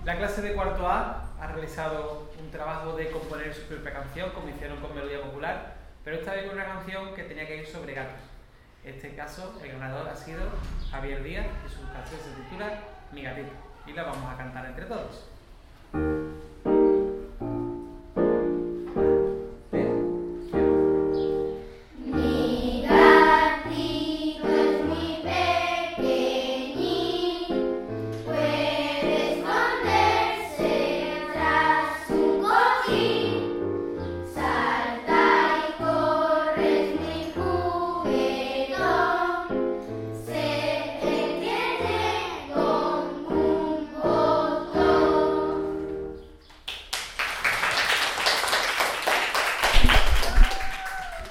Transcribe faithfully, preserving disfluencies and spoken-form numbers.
La clase de cuarto A ha realizado un trabajo de componer su propia canción, como hicieron con Melodía Popular, pero esta vez con una canción que tenía que ir sobre gatos. En este caso, el ganador ha sido Javier Díaz y su canción se titula Mi gatito, y la vamos a cantar entre todos.